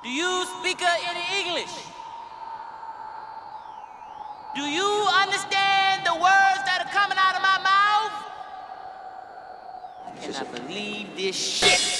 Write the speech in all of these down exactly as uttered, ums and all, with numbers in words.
Do you speak any English? Do you understand the words that are coming out of my mouth? I cannot believe this shit.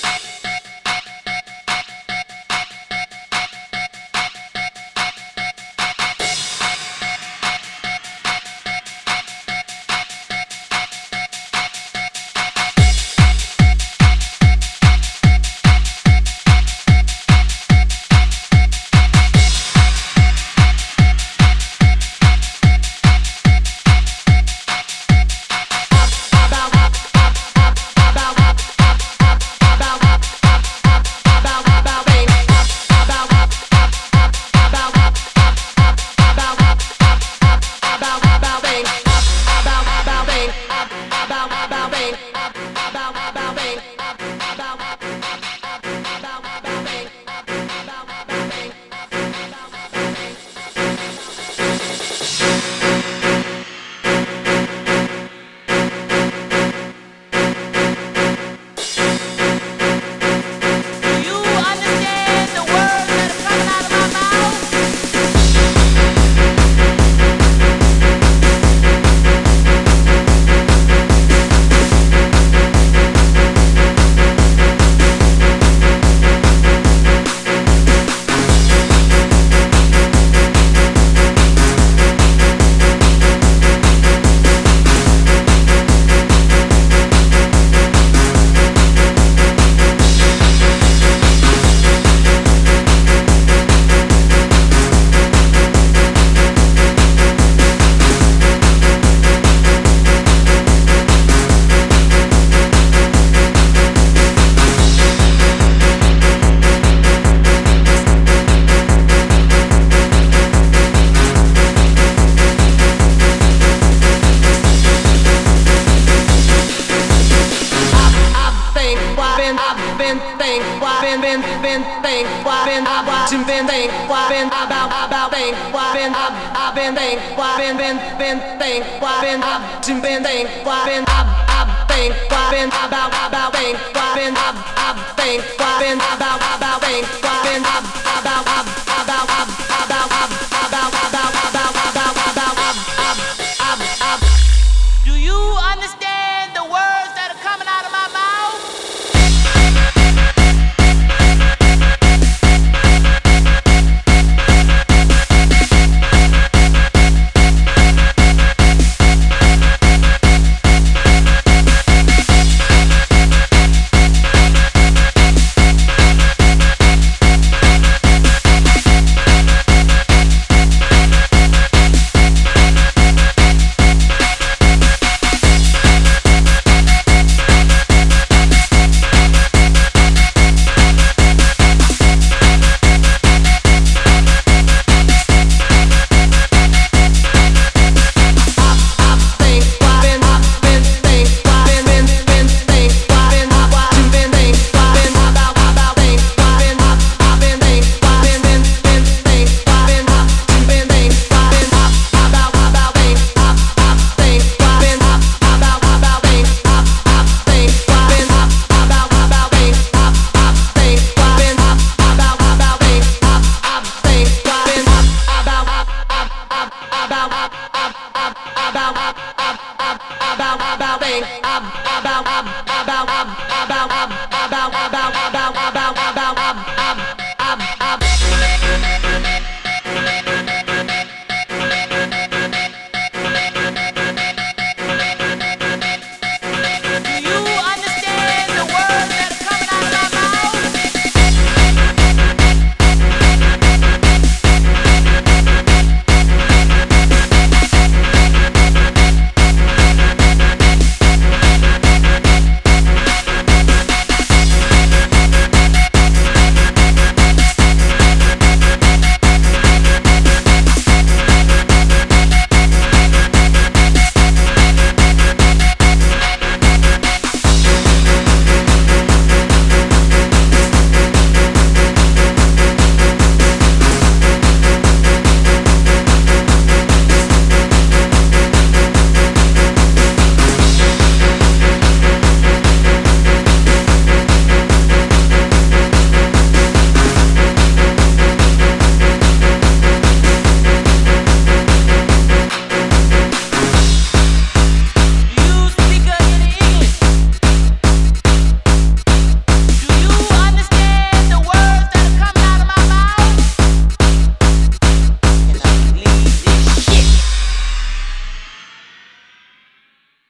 Been, been, think, why been, I watch and been, think, why been, about, about, think, why been, I, I been, think, why been, been, been, think, why been, I watch and been, think, why been, I, I think, why been, about, about, think, why been, I, I think, why been, about,